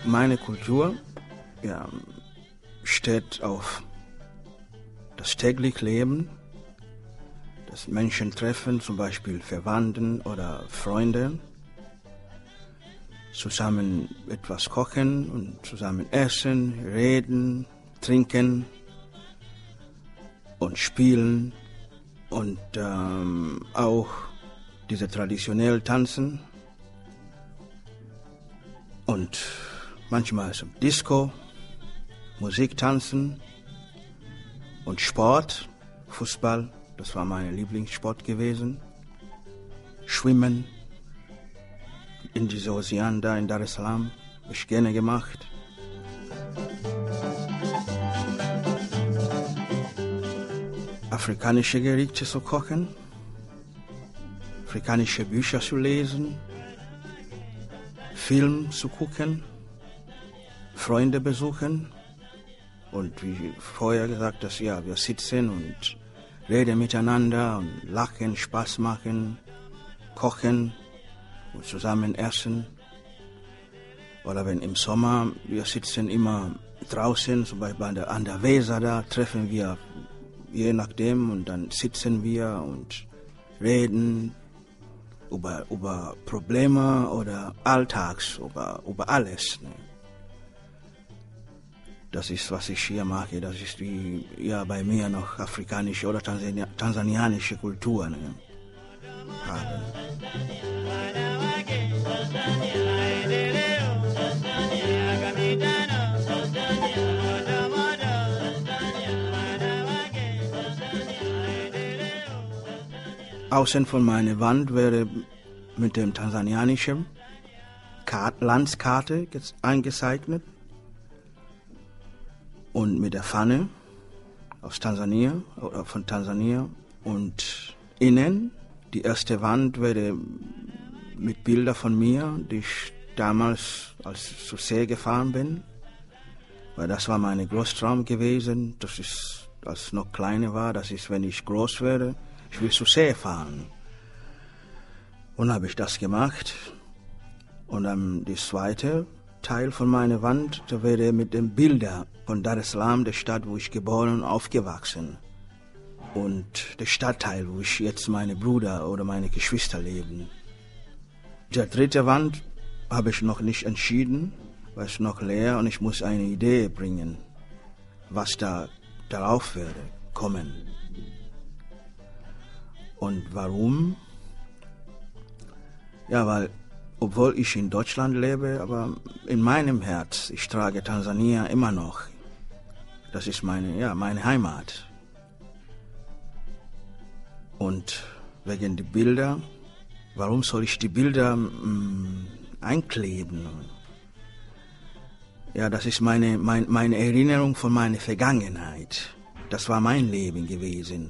Meine Kultur steht auf das tägliche Leben, das Menschen treffen, zum Beispiel Verwandten oder Freunde, zusammen etwas kochen und zusammen essen, reden, trinken und spielen und auch diese traditionell tanzen und manchmal zum Disco, Musik tanzen und Sport, Fußball, das war mein Lieblingssport gewesen, Schwimmen in diese Ozean da in Dar es Salaam, habe ich gerne gemacht. Afrikanische Gerichte zu kochen, afrikanische Bücher zu lesen, Film zu gucken, Freunde besuchen und wie vorher gesagt, dass wir sitzen und reden miteinander und lachen, Spaß machen, kochen und zusammen essen. Oder wenn im Sommer, wir sitzen immer draußen, zum Beispiel an der Weser, da treffen wir je nachdem und dann sitzen wir und reden über Probleme oder Alltags, über alles. Ne? Das ist, was ich hier mache, das ist wie bei mir noch afrikanische oder tanzanianische Kultur haben. Außen von meiner Wand wäre mit dem tanzanianischen Landskarte eingezeichnet und mit der Fahne aus Tansania oder von Tansania und innen die erste Wand wäre mit Bildern von mir, die ich damals als zur See gefahren bin, weil das war mein Großtraum gewesen. Das ist, als ich noch kleiner war, das ist, wenn ich groß werde, ich will zur See fahren. Und habe ich das gemacht. Und dann der zweite Teil von meiner Wand, da wäre mit den Bildern von Dar es Salaam, der Stadt, wo ich geboren und aufgewachsen. Und der Stadtteil, wo ich jetzt meine Brüder oder meine Geschwister leben. Der dritte Wand habe ich noch nicht entschieden, weil es noch leer und ich muss eine Idee bringen, was da darauf werde kommen. Und warum? Ja, weil, obwohl ich in Deutschland lebe, aber in meinem Herz, ich trage Tansania immer noch. Das ist meine Heimat. Und wegen der Bilder, warum soll ich die Bilder einkleben? Ja, das ist meine Erinnerung von meiner Vergangenheit. Das war mein Leben gewesen.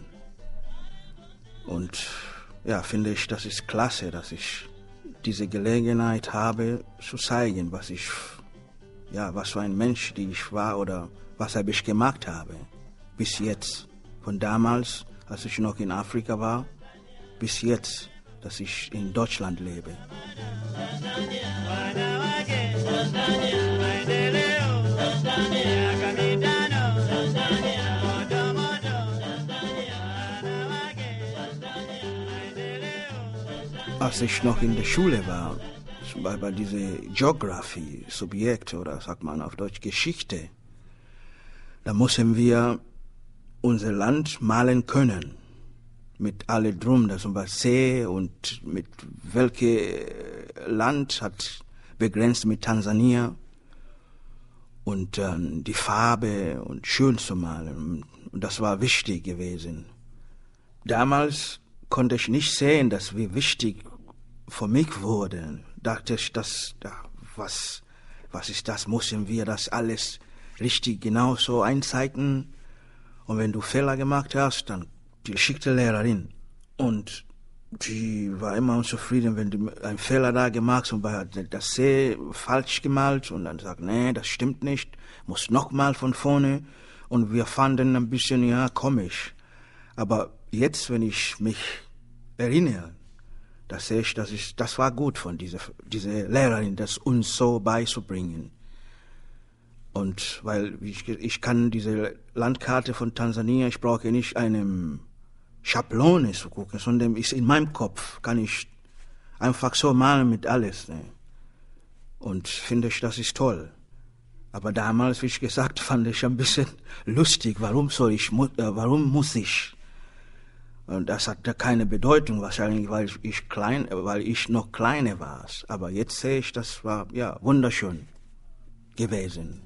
Und ja, finde ich, das ist klasse, dass ich diese Gelegenheit habe, zu zeigen, was für ein Mensch, die ich war oder was habe ich gemacht habe. Bis jetzt. Von damals, als ich noch in Afrika war, bis jetzt, dass ich in Deutschland lebe. Als ich noch in der Schule war, zum Beispiel diese Geography, Subjekt oder sagt man auf Deutsch Geschichte, da mussten wir unser Land malen können. Mit allem drum, zum Beispiel See und mit welches Land hat begrenzt mit Tansania und die Farbe und schön zu malen. Und das war wichtig gewesen. Damals konnte ich nicht sehen, dass wie wichtig für mich wurde. Dachte ich, was ist das? Müssen wir das alles richtig genau so einzeichnen? Und wenn du Fehler gemacht hast, dann die schickte Lehrerin. Und die war immer unzufrieden, wenn du einen Fehler da gemacht hast und das See falsch gemalt und dann sagt, nee, das stimmt nicht, muss nochmal von vorne. Und wir fanden ein bisschen, komisch. Aber jetzt, wenn ich mich erinnere, das sehe ich, das war gut von dieser Lehrerin, das uns so beizubringen. Und weil ich kann diese Landkarte von Tansania, ich brauche nicht eine Schablone zu gucken, sondern ist in meinem Kopf, kann ich einfach so malen mit alles. Ne? Und finde ich, das ist toll. Aber damals, wie ich gesagt, fand ich ein bisschen lustig. Warum muss ich? Und das hatte keine Bedeutung wahrscheinlich, weil ich noch kleiner war. Aber jetzt sehe ich, das war ja wunderschön gewesen.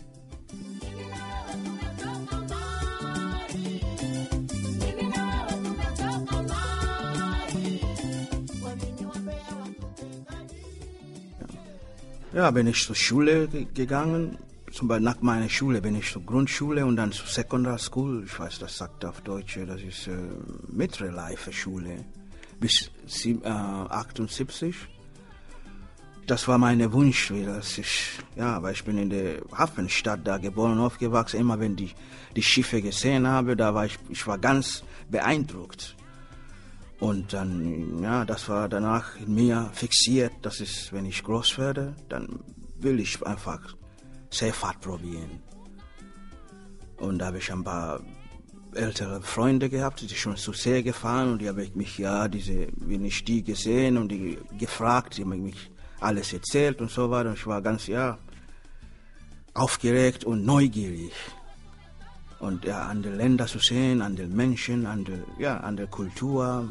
Ja, bin ich zur Schule gegangen. Zum Beispiel nach meiner Schule bin ich zur Grundschule und dann zur Secondary School. Ich weiß, das sagt auf Deutsch, das ist mittlere Reife Schule. Bis 78. Das war mein Wunsch. Aber ich bin in der Hafenstadt da geboren und aufgewachsen. Immer wenn die Schiffe gesehen habe, ich war ganz beeindruckt. Und dann, das war danach in mir fixiert, dass wenn ich groß werde, dann will ich einfach Seefahrt probieren. Und da habe ich ein paar ältere Freunde gehabt, die sind schon zur See gefahren und die habe ich mich, wenn ich die gesehen und die gefragt, die haben mich alles erzählt und so weiter. Und ich war ganz, aufgeregt und neugierig. Und an den Ländern zu sehen, an den Menschen, an der Kultur.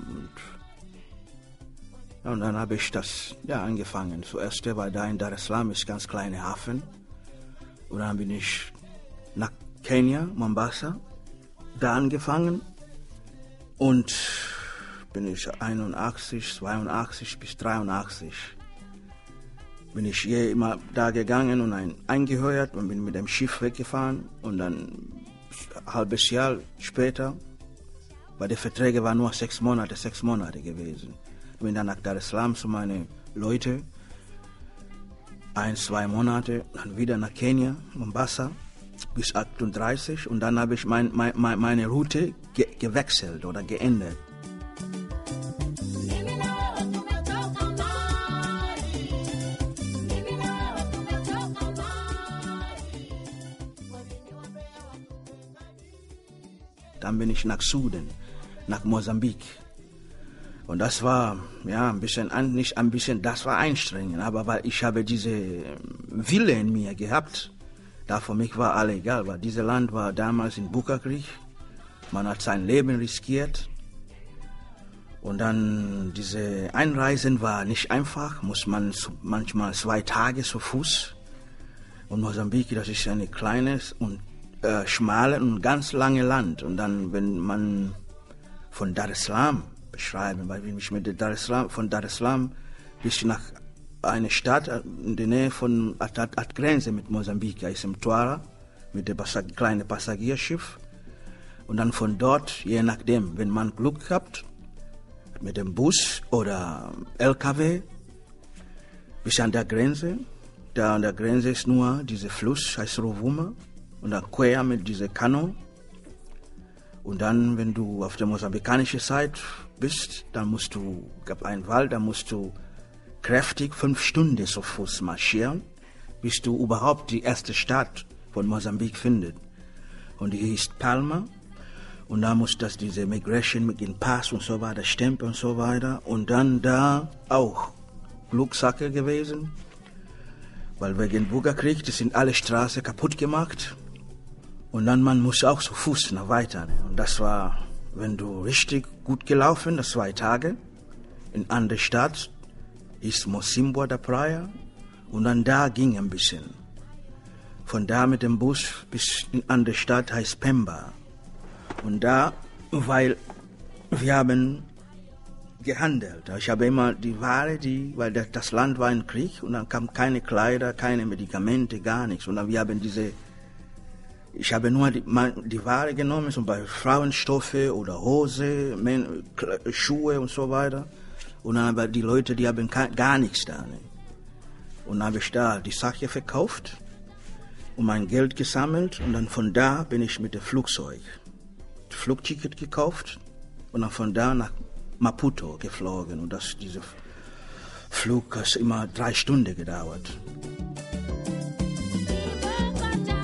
Und dann habe ich das angefangen. Zuerst war da in Dar es Salaam, ist ganz kleiner Hafen. Und dann bin ich nach Kenia, Mombasa, da angefangen. Und bin ich 81, 82 bis 83 bin ich immer da gegangen und eingeheuert und bin mit dem Schiff weggefahren. Und dann ein halbes Jahr später, weil die Verträge waren nur 6 Monate gewesen. Ich bin dann nach Dar es Salaam zu meinen Leuten, 1-2 Monate, dann wieder nach Kenia, Mombasa, bis 38 und dann habe ich meine Route gewechselt oder geändert. Dann bin ich nach Süden, nach Mosambik. Und das war das war anstrengend, aber weil ich habe diese Wille in mir gehabt, da für mich war alles egal, weil dieses Land war damals im Bürgerkrieg, man hat sein Leben riskiert und dann diese Einreisen war nicht einfach, muss man manchmal 2 Tage zu Fuß und Mosambik, das ist ein kleines und schmales und ganz langes Land und dann, wenn man von Dar es Salaam beschreiben, weil wenn ich von Dar es Salaam bis nach einer Stadt in der Nähe von hat Grenze mit Mosambik, ist im Twara mit dem kleinen Passagierschiff und dann von dort, je nachdem, wenn man Glück hat, mit dem Bus oder LKW bis an der Grenze. Da an der Grenze ist nur dieser Fluss, heißt Rovuma und dann quer mit dieser Kanu. Und dann, wenn du auf der mosambikanischen Seite bist, dann gab einen Wald, da musst du kräftig 5 Stunden zu Fuß marschieren, bis du überhaupt die erste Stadt von Mosambik findest. Und die hieß Palma. Und da muss das diese Migration mit dem Pass und so weiter, Stempel und so weiter. Und dann da auch Glückssache gewesen, weil wegen Bürgerkrieg, das sind alle Straßen kaputt gemacht. Und dann man muss auch zu Fuß noch weiter. Und das war, wenn du richtig gut gelaufen, das 2 Tage, in andere Stadt, ist Mocimboa da Praia. Und dann da ging ein bisschen. Von da mit dem Bus bis in andere Stadt heißt Pemba. Und da, weil wir haben gehandelt. Ich habe immer die Ware, weil das Land war im Krieg und dann kamen keine Kleider, keine Medikamente, gar nichts. Und dann wir haben ich habe nur die Ware genommen, zum Beispiel Frauenstoffe oder Hose, Schuhe und so weiter. Und dann aber die Leute, die haben gar nichts da. Ne? Und dann habe ich da die Sache verkauft und mein Geld gesammelt. Und dann von da bin ich mit dem Flugzeug, das Flugticket gekauft und dann von da nach Maputo geflogen. Und dieser Flug hat immer 3 Stunden gedauert.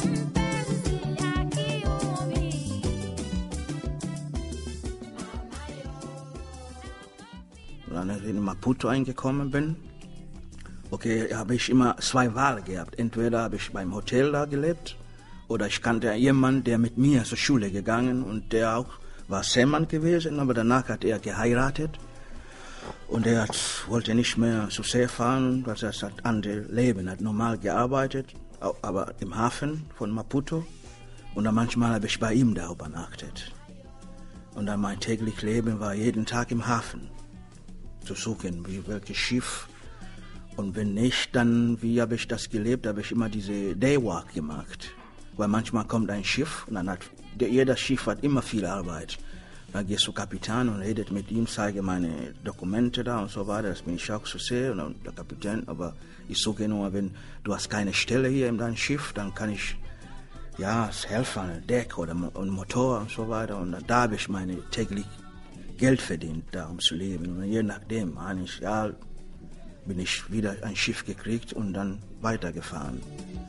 dann in Maputo eingekommen bin, okay, habe ich immer zwei Wahlen gehabt. Entweder habe ich beim Hotel da gelebt oder ich kannte jemanden, der mit mir zur Schule gegangen und der auch war Seemann gewesen, aber danach hat er geheiratet und er wollte nicht mehr zur See fahren, weil er das andere Leben hat normal gearbeitet, aber im Hafen von Maputo und dann manchmal habe ich bei ihm da übernachtet. Und dann mein tägliches Leben war jeden Tag im Hafen zu suchen, welches Schiff. Und wenn nicht, dann, wie habe ich das gelebt, habe ich immer diese Daywalk gemacht. Weil manchmal kommt ein Schiff und dann jeder Schiff hat immer viel Arbeit. Dann gehst du Kapitän und redet mit ihm, zeige meine Dokumente da und so weiter. Das bin ich auch zu sehen und der Kapitän. Aber ich suche nur, wenn du hast keine Stelle hier in deinem Schiff, dann kann ich helfen, ein Deck oder ein Motor und so weiter. Und da habe ich meine täglich Geld verdient, da um zu leben. Und je nachdem, bin ich wieder ein Schiff gekriegt und dann weitergefahren.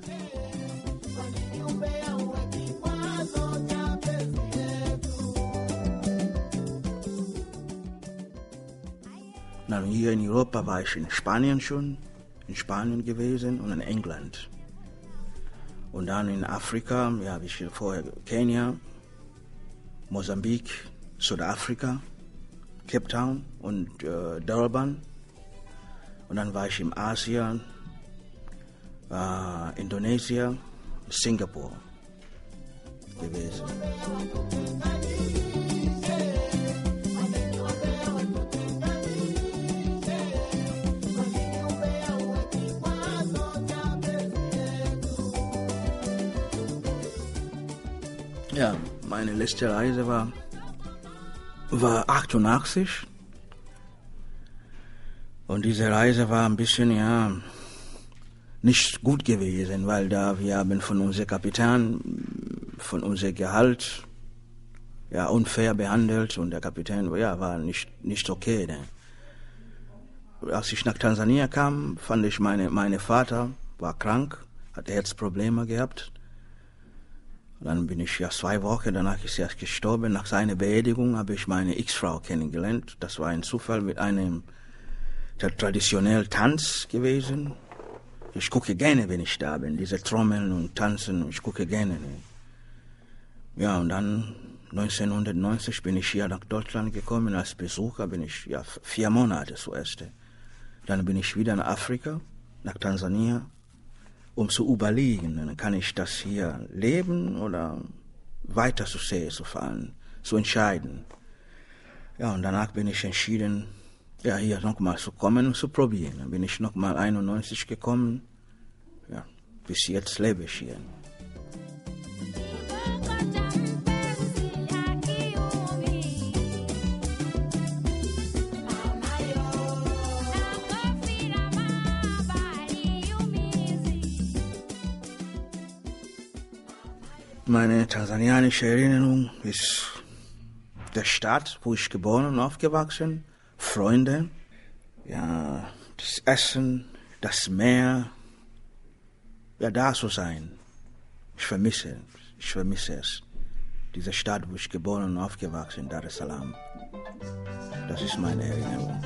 Dann hier in Europa war ich in Spanien gewesen und in England. Und dann in Afrika, habe ich vorher Kenia, Mosambik, Südafrika, Cape Town und Durban. Und dann war ich in Asien, Indonesien, Singapur gewesen. Ja, meine letzte Reise war 88. Und diese Reise war ein bisschen, nicht gut gewesen, weil wir haben von unserem Kapitän, von unserem Gehalt, unfair behandelt und der Kapitän, war nicht okay. Ne? Als ich nach Tansania kam, fand ich meine Vater war krank, hatte Herzprobleme gehabt. Dann bin ich 2 Wochen, danach ist er gestorben. Nach seiner Beerdigung habe ich meine Ex-Frau kennengelernt. Das war ein Zufall mit einem traditionellen Tanz gewesen. Ich gucke gerne, wenn ich da bin, diese Trommeln und Tanzen, ich gucke gerne. Ja, und dann 1990 bin ich hier nach Deutschland gekommen als Besucher, bin ich 4 Monate zuerst. Dann bin ich wieder nach Afrika, nach Tansania, um zu überlegen, dann kann ich das hier leben oder weiter zur See zu fahren, zu entscheiden. Ja, und danach bin ich entschieden, hier nochmal zu kommen und zu probieren. Dann bin ich nochmal 91 gekommen. Ja, bis jetzt lebe ich hier. Meine tansanianische Erinnerung ist der Stadt, wo ich geboren und aufgewachsen, Freunde, das Essen, das Meer, da zu sein. Ich vermisse es. Diese Stadt, wo ich geboren und aufgewachsen, Dar es Salaam. Das ist meine Erinnerung.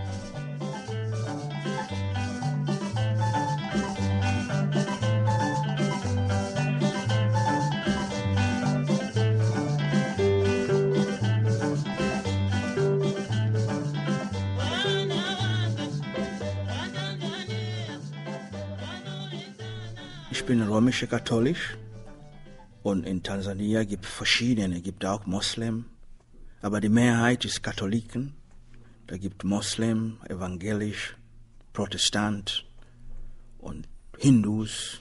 Ich bin römischer Katholisch und in Tansania gibt es verschiedene, gibt auch Moslem, aber die Mehrheit ist Katholiken. Da gibt Moslem, Evangelisch, Protestant und Hindus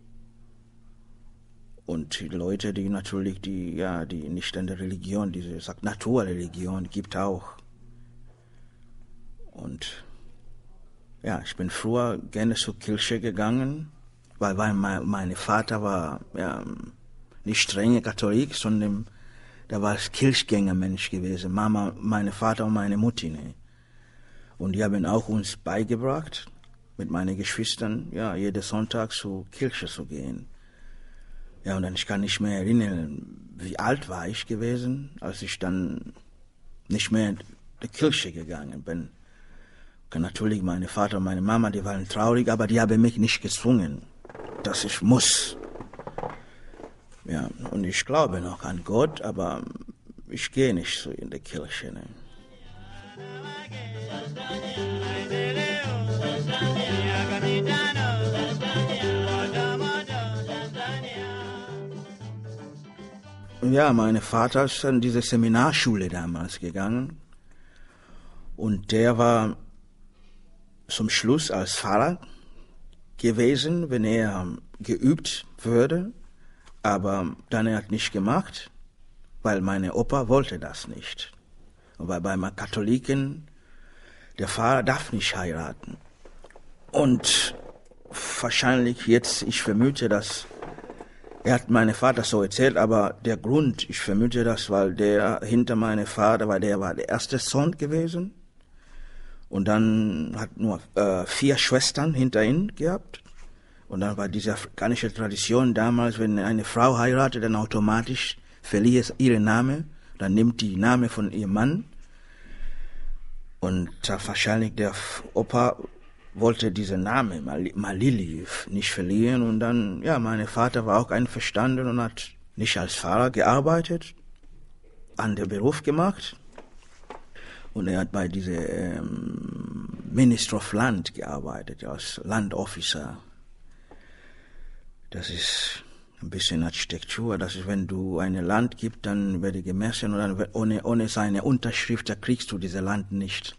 und die Leute, die natürlich die nicht an der Religion, diese Naturreligion gibt auch. Und ich bin früher gerne zur Kirche gegangen, weil mein Vater war nicht strenger Katholik, sondern der war Kirchgängermensch gewesen. Meine Vater und meine Mutter. Ne? Und die haben auch uns beigebracht, mit meinen Geschwistern, jeden Sonntag zur Kirche zu gehen. Ja, und dann ich kann nicht mehr erinnern, wie alt war ich gewesen, als ich dann nicht mehr in die Kirche gegangen bin. Natürlich, meine Vater und meine Mama, die waren traurig, aber die haben mich nicht gezwungen, dass ich muss. Ja, und ich glaube noch an Gott, aber ich gehe nicht so in die Kirche. Ne? Ja, mein Vater ist an diese Seminarschule damals gegangen und der war zum Schluss als Pfarrer gewesen, wenn er geübt würde, aber dann er hat nicht gemacht, weil meine Opa wollte das nicht. Und weil bei Katholiken der Pfarrer darf nicht heiraten. Und wahrscheinlich jetzt, ich vermute, dass er hat meinem Vater so erzählt, aber der Grund, ich vermute das, weil der hinter meinem Vater, weil der war der erste Sohn gewesen. Und dann hat nur 4 Schwestern hinter ihm gehabt. Und dann war diese afrikanische Tradition damals, wenn eine Frau heiratet, dann automatisch verliert ihren Namen. Dann nimmt die Name von ihrem Mann. Und wahrscheinlich der Opa wollte diesen Namen, Malili, nicht verlieren. Und dann, ja, mein Vater war auch einverstanden und hat nicht als Pfarrer gearbeitet, an den Beruf gemacht. Und er hat bei diesem Minister of Land gearbeitet, als Landofficer. Das ist ein bisschen Architektur. Das ist, wenn du ein Land gibst, dann werde gemessen und dann ohne seine Unterschrift, da kriegst du dieses Land nicht.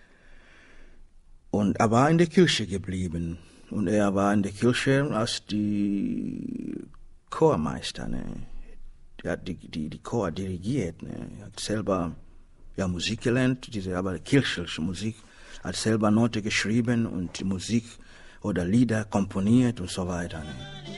Und er war in der Kirche geblieben. Und er war in der Kirche als die Chormeister. Ne? Er hat die Chor dirigiert. Ne? Er hat selber Musik gelernt, aber kirchliche Musik. Hat selber Noten geschrieben und die Musik oder Lieder komponiert und so weiter. Ne?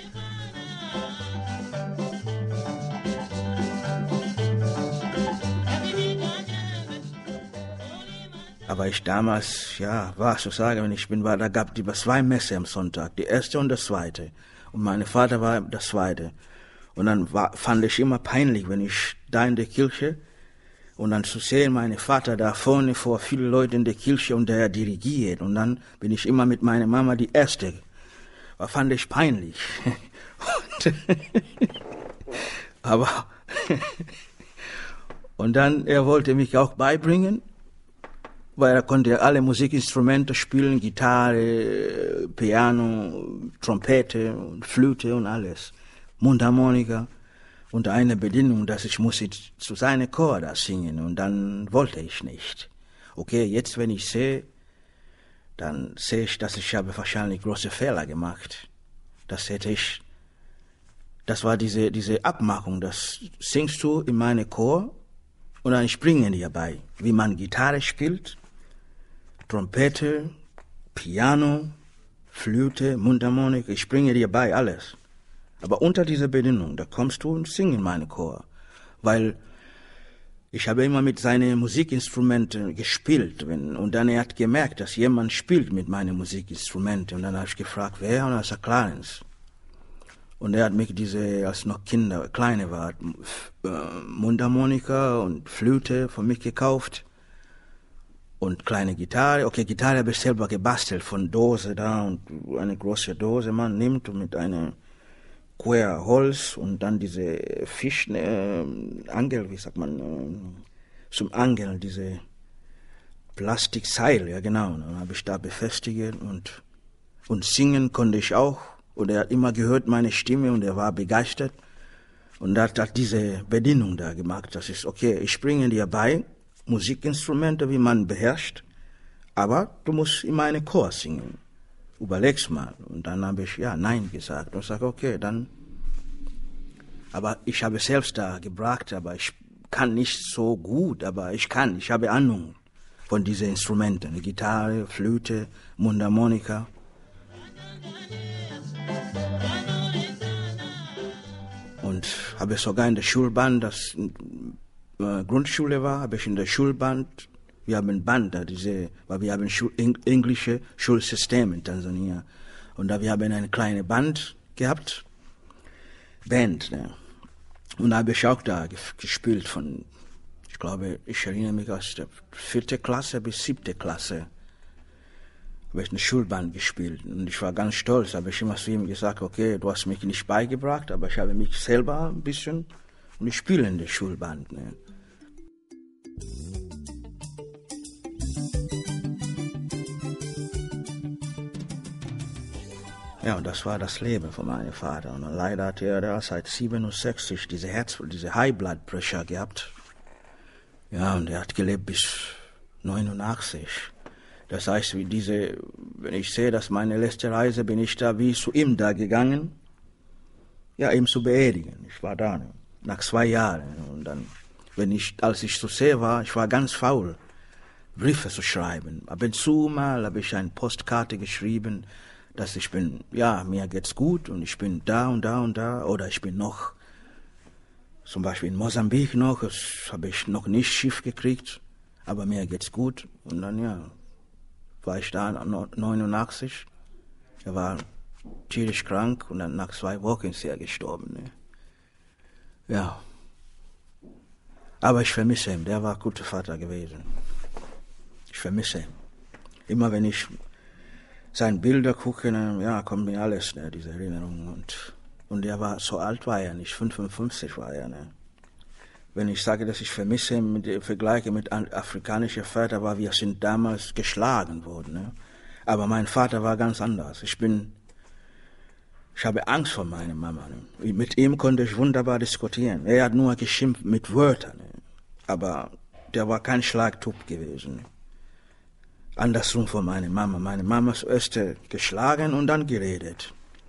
Aber ich damals, war sozusagen, wenn ich da gab es 2 Messe am Sonntag, die erste und das zweite. Und mein Vater war das zweite. Und dann fand ich immer peinlich, wenn ich da in der Kirche und dann zu sehen, mein Vater da vorne vor vielen Leuten in der Kirche und der dirigiert. Und dann bin ich immer mit meiner Mama die erste. Das fand ich peinlich. Aber und dann, er wollte mich auch beibringen, weil er konnte alle Musikinstrumente spielen, Gitarre, Piano, Trompete und Flöte und alles, Mundharmonika. Unter einer Bedingung, dass ich muss zu seinem Chor da singen und dann wollte ich nicht. Okay, jetzt wenn ich sehe, dann sehe ich, dass ich habe wahrscheinlich große Fehler gemacht. Das war diese Abmachung, das singst du in meinem Chor und dann springen die dabei, wie man Gitarre spielt, Trompete, Piano, Flöte, Mundharmonika, ich springe dir bei, alles. Aber unter dieser Bedingung, da kommst du und singst in meinen Chor. Weil ich habe immer mit seinen Musikinstrumenten gespielt. Und dann er hat gemerkt, dass jemand spielt mit meinen Musikinstrumenten. Und dann habe ich gefragt, wer? Und er sagt, Clarence. Und er hat mich als noch kleine war, Mundharmonika und Flöte von mich gekauft. Und kleine Gitarre. Okay, Gitarre habe ich selber gebastelt von Dose da. Und eine große Dose man nimmt und mit einer Querholz und dann diese Angel, wie sagt man, zum Angeln, diese Plastikseil, ja genau. Dann habe ich da befestigt und singen konnte ich auch. Und er hat immer gehört meine Stimme und er war begeistert. Und er hat diese Bedienung da gemacht. Das ist okay, ich bringe dir bei, Musikinstrumente, wie man beherrscht, aber du musst in meinen Chor singen. Überleg's mal. Und dann habe ich Nein gesagt. Und ich sage, okay, dann. Aber ich habe selbst da gebracht, aber ich kann nicht so gut, aber ich habe Ahnung von diesen Instrumenten. Gitarre, Flöte, Mundharmonika. Und habe sogar in der Schulband, das Grundschule war, habe ich in der Schulband. Wir haben Band, weil wir haben englische Schulsystem in Tansania. Und da wir haben eine kleine Band gehabt, Band. Ne? Und da habe ich auch da gespielt ich glaube, ich erinnere mich aus der 4. Klasse bis 7. Klasse. habe ich eine Schulband gespielt und ich war ganz stolz, habe ich immer zu ihm gesagt, okay, du hast mich nicht beigebracht, aber ich habe mich selber ein bisschen und ich spiele in der Schulband. Ne? Ja, und das war das Leben von meinem Vater. Und leider hat er da seit 67 diese High Blood Pressure gehabt. Ja, und er hat gelebt bis 89. Das heißt, wenn ich sehe, dass meine letzte Reise, bin ich da wie zu ihm da gegangen, ja, ihm zu beerdigen. Ich war da, nach 2 Jahren. Und dann, als ich zu See war, ich war ganz faul, Briefe zu schreiben. Ab und zu mal habe ich eine Postkarte geschrieben, dass ich bin, ja, mir geht's gut und ich bin da und da und da, oder ich bin noch, zum Beispiel in Mosambik noch, das habe ich noch nicht Schiff gekriegt, aber mir geht's gut. Und dann, ja, war ich da 89, er war tierisch krank und dann nach 2 Wochen ist er gestorben. Ne? Ja, aber ich vermisse ihn, der war ein guter Vater gewesen. Ich vermisse ihn. Immer wenn ich seine Bilder gucke, ja, kommt mir alles, ne, diese Erinnerung. Und er war, so alt war er nicht, 55 war er. Ne. Wenn ich sage, dass ich vermisse, vergleiche mit afrikanischen Vätern, war, wir sind damals geschlagen worden. Ne. Aber mein Vater war ganz anders. Ich habe Angst vor meiner Mama. Ne. Mit ihm konnte ich wunderbar diskutieren. Er hat nur geschimpft mit Wörtern. Ne. Aber der war kein Schlagtupf gewesen. Ne. Andersrum von meiner Mama. Meine Mama ist zuerst geschlagen und dann geredet.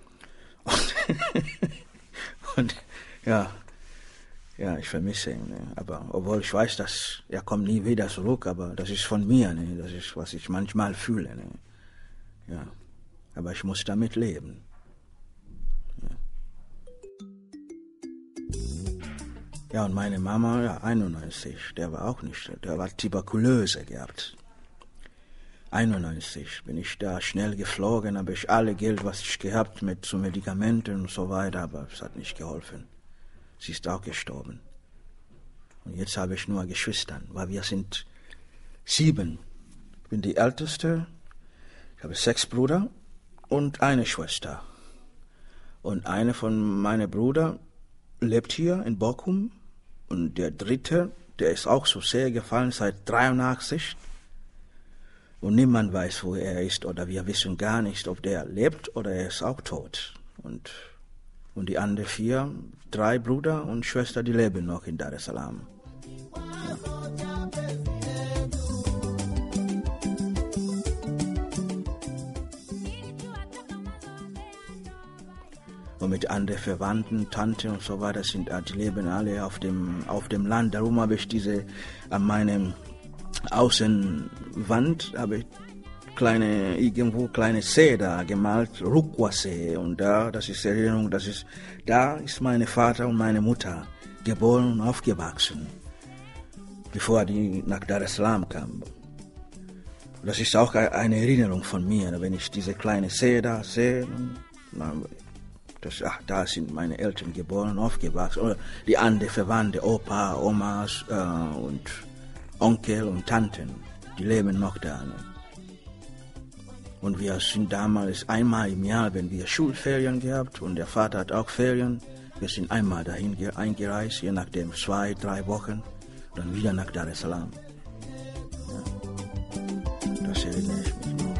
Und ja, ich vermisse ihn. Ne? Aber obwohl ich weiß, dass er kommt nie wieder zurück, aber das ist von mir. Ne? Das ist, was ich manchmal fühle. Ne? Ja, aber ich muss damit leben. Ja, und meine Mama, ja, 91, der war auch nicht, der war Tuberkulose gehabt. 91 bin ich da schnell geflogen, habe ich alle Geld, was ich gehabt mit zu Medikamenten und so weiter, aber es hat nicht geholfen. Sie ist auch gestorben. Und jetzt habe ich nur Geschwister, weil wir sind 7. Ich bin die Älteste, ich habe 6 Brüder und eine Schwester. Und einer von meinen Brüdern lebt hier in Bochum und der dritte, der ist auch so sehr gefallen seit 83. Und niemand weiß, wo er ist, oder wir wissen gar nicht, ob der lebt oder er ist auch tot. Und die anderen 3 Brüder und Schwester, die leben noch in Dar es Salaam. Ja. Und mit anderen Verwandten, Tanten und so weiter, die leben alle auf dem Land. Darum habe ich an meinem Außenwand habe ich kleine See da gemalt, Rukwasee. Und das ist Erinnerung, da ist mein Vater und meine Mutter geboren und aufgewachsen, bevor die nach Dar es Salaam kamen. Das ist auch eine Erinnerung von mir, wenn ich diese kleine See da sehe, da sind meine Eltern geboren und aufgewachsen. Oder die anderen Verwandte, Opa, Omas und Onkel und Tanten, die leben noch da. Ne? Und wir sind damals einmal im Jahr, wenn wir Schulferien gehabt und der Vater hat auch Ferien, wir sind einmal dahin eingereist, je nachdem 2, 3 Wochen, dann wieder nach Dar es Salaam. Ja. Das erinnere ich mich noch.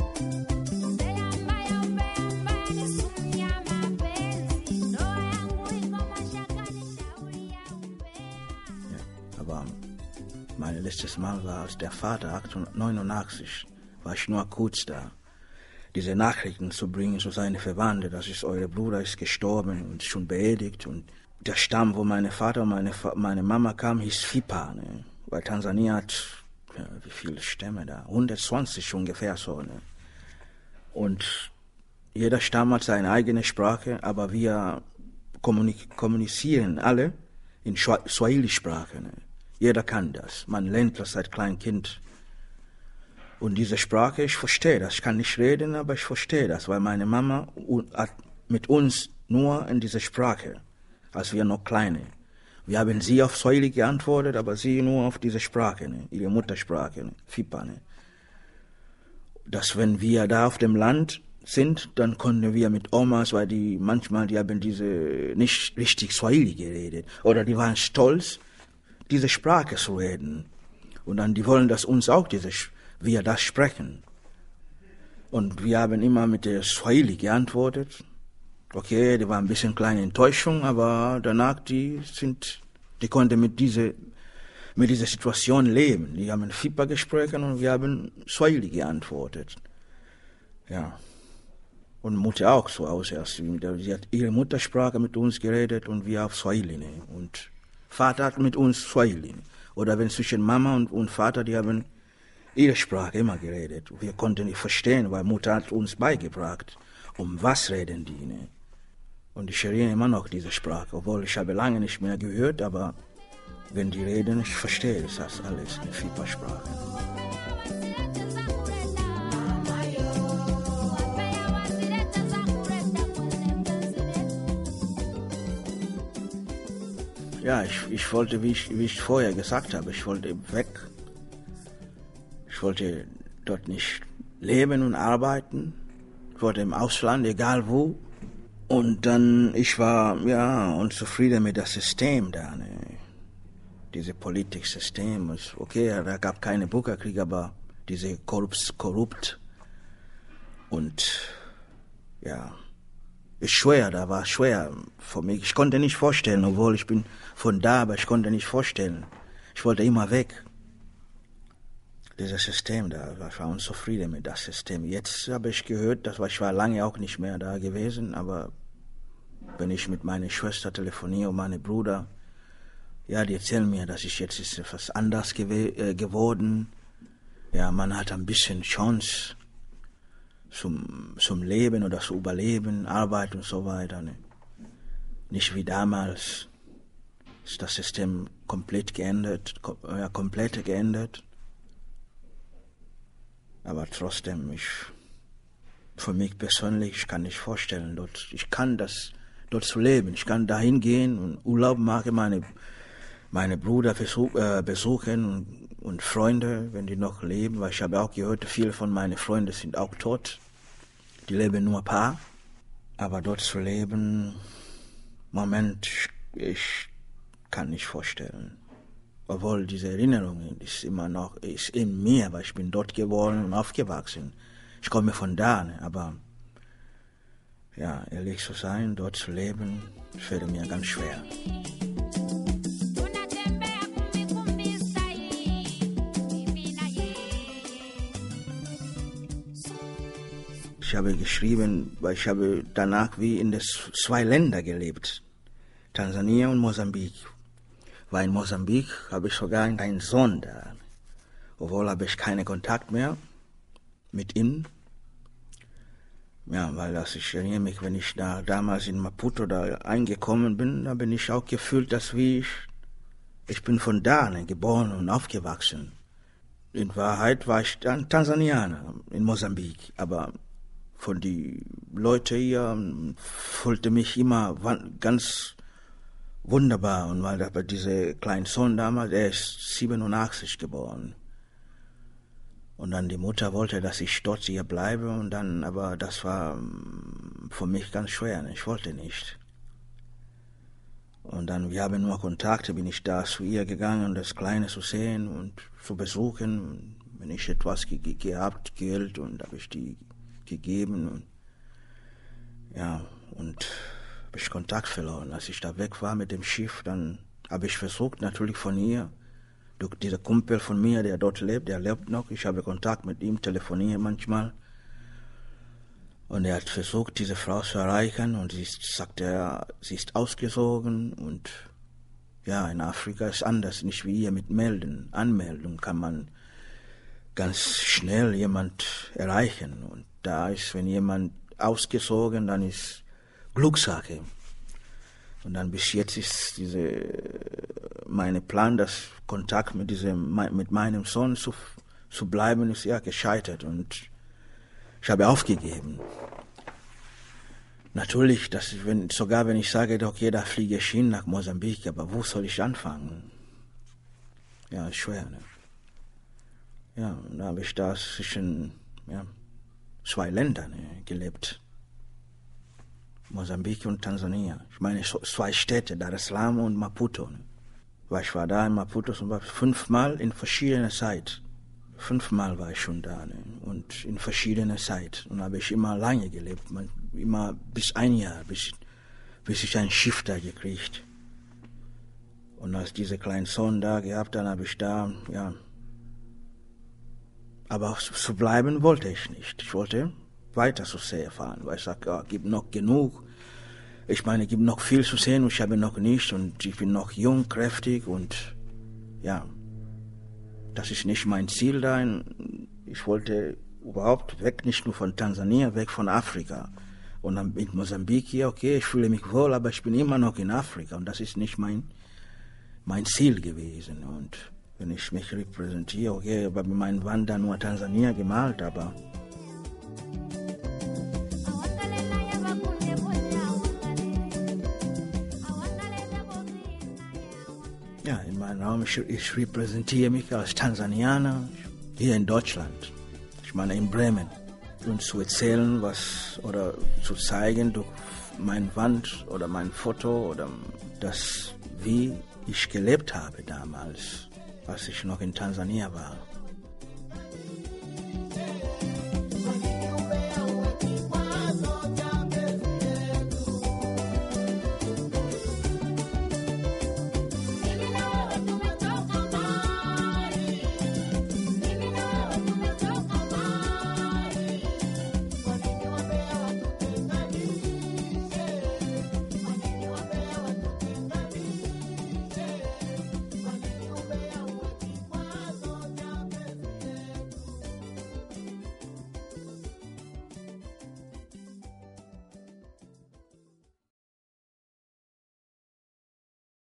Ja, aber mein letztes Mal war, als der Vater 1889, war ich nur kurz da, diese Nachrichten zu bringen zu seinen Verwandten, dass euer Bruder ist gestorben und schon beerdigt. Und der Stamm, wo mein Vater und meine Mama kamen, hieß Fipa, ne? Weil Tansania hat, ja, wie viele Stämme da? 120 ungefähr so. Ne? Und jeder Stamm hat seine eigene Sprache, aber wir kommunizieren alle in Swahili-Sprache. Ne? Jeder kann das. Man lernt das seit kleinem Kind. Und diese Sprache, ich verstehe das. Ich kann nicht reden, aber ich verstehe das, weil meine Mama hat mit uns nur in dieser Sprache, als wir noch kleine. Wir haben sie auf Swahili geantwortet, aber sie nur auf diese Sprache, ne? Ihre Muttersprache, ne? Fipa. Ne? dass wenn wir da auf dem Land sind, dann konnten wir mit Omas, weil die haben diese nicht richtig Swahili geredet. Oder die waren stolz, diese Sprache zu reden. Und dann, die wollen, dass uns auch wir das sprechen. Und wir haben immer mit der Swahili geantwortet. Okay, die war ein bisschen kleine Enttäuschung, aber danach, die konnten mit dieser Situation leben. Die haben Fipa gesprochen und wir haben Swahili geantwortet. Ja. Und Mutter auch so aus erst. Sie hat ihre Muttersprache mit uns geredet und wir auf Swahili. Ne? Und Vater hat mit uns Swahili. Oder wenn zwischen Mama und Vater, die haben ihre Sprache immer geredet. Wir konnten nicht verstehen, weil Mutter hat uns beigebracht, um was reden die. Ne? Und ich erinnere immer noch diese Sprache, obwohl ich habe lange nicht mehr gehört, aber wenn die reden, ich verstehe das alles, eine Fipa-Sprache. Ja, ich wollte, wie ich vorher gesagt habe, ich wollte weg. Ich wollte dort nicht leben und arbeiten. Ich wollte im Ausland, egal wo. Und dann, ich war, ja, unzufrieden mit dem System da, ne? Dieses Politiksystem. Okay, da gab keine Bürgerkrieg, aber diese korrupt. Und, ja, da war schwer für mich. Ich konnte nicht vorstellen, obwohl ich bin von da, aber ich konnte nicht vorstellen. Ich wollte immer weg. Dieses System da, ich war unzufrieden mit dem System. Jetzt habe ich gehört, ich war lange auch nicht mehr da gewesen, aber wenn ich mit meiner Schwester telefoniere und meinem Bruder, ja, die erzählen mir, dass ich jetzt ist etwas anders geworden. Ja, man hat ein bisschen Chance zum Leben oder zu überleben, Arbeit und so weiter. Ne? Nicht wie damals. Ist das System komplett geändert. Aber trotzdem, für mich persönlich, ich kann nicht vorstellen, dort zu leben. Ich kann dahin gehen und Urlaub machen, meine Brüder besuchen und Freunde, wenn die noch leben, weil ich habe auch gehört, viele von meinen Freunden sind auch tot. Die leben nur ein paar. Aber dort zu leben, Moment, ich kann nicht vorstellen. Obwohl diese Erinnerung ist in mir, weil ich bin dort geboren und aufgewachsen. Ich komme von da, ne? Aber ja, ehrlich zu sein, dort zu leben, fällt mir ganz schwer. Ich habe geschrieben, weil ich habe danach wie in zwei Ländern gelebt, Tansania und Mosambik. Weil in Mosambik habe ich sogar einen Sohn da. Obwohl habe ich keinen Kontakt mehr mit ihm. Ja, weil ich erinnere mich, wenn ich damals in Maputo da eingekommen bin, da bin ich auch gefühlt, dass ich bin von da geboren und aufgewachsen. In Wahrheit war ich dann Tansanianer in Mosambik, aber von die Leute hier fühlte mich immer ganz wunderbar. Und weil aber dieser kleine Sohn damals, er ist 87 geboren. Und dann die Mutter wollte, dass ich dort hier bleibe. Und dann, aber das war für mich ganz schwer. Ich wollte nicht. Und dann, wir haben nur Kontakte, bin ich da zu ihr gegangen, um das Kleine zu sehen und zu besuchen. Wenn ich etwas gehabt, Geld, und habe ich die gegeben. Und ja, und habe ich Kontakt verloren. Als ich da weg war mit dem Schiff, dann habe ich versucht, natürlich von ihr, durch dieser Kumpel von mir, der dort lebt, der lebt noch, ich habe Kontakt mit ihm, telefoniere manchmal. Und er hat versucht, diese Frau zu erreichen, und sie sagte, sie ist ausgesogen, und ja, in Afrika ist anders, nicht wie hier mit Anmeldung kann man ganz schnell jemand erreichen. Und da ist, wenn jemand ausgesogen, dann ist Glückssache. Und dann bis jetzt ist mein Plan, das Kontakt mit meinem Sohn zu bleiben, ist ja gescheitert, und ich habe aufgegeben. Natürlich, sogar wenn ich sage, okay, da fliege ich hin nach Mosambik, aber wo soll ich anfangen? Ja, ist schwer, ne? Ja, und da habe ich das zwischen 2 Ländern gelebt. Mosambik und Tansania. Ich meine, 2 Städte, Dar es Salaam und Maputo. Weil ich war da in Maputo zum Beispiel 5-mal in verschiedener Zeit. 5-mal war ich schon da, und in verschiedener Zeit. Und habe ich immer lange gelebt, immer bis 1 Jahr, bis ich ein Schiff da gekriegt. Und als diese kleinen Sohn da gehabt, dann habe ich da, ja. Aber zu bleiben wollte ich nicht. Ich wollte weiter zur See fahren, weil ich sage, ja, gibt noch genug. Ich meine, es gibt noch viel zu sehen und ich habe noch nicht und ich bin noch jung, kräftig und ja, das ist nicht mein Ziel da. Ich wollte überhaupt weg, nicht nur von Tansania, weg von Afrika. Und dann in Mosambik hier, okay, ich fühle mich wohl, aber ich bin immer noch in Afrika und das ist nicht mein Ziel gewesen. Und wenn ich mich repräsentiere, okay, aber bei meinen Wandern nur Tansania gemalt, aber ja, in meinem Raum, ich repräsentiere mich als Tansanianer hier in Deutschland. Ich meine in Bremen. Und zu erzählen, oder zu zeigen durch mein Wand oder mein Foto oder das, wie ich gelebt habe damals, als ich noch in Tansania war.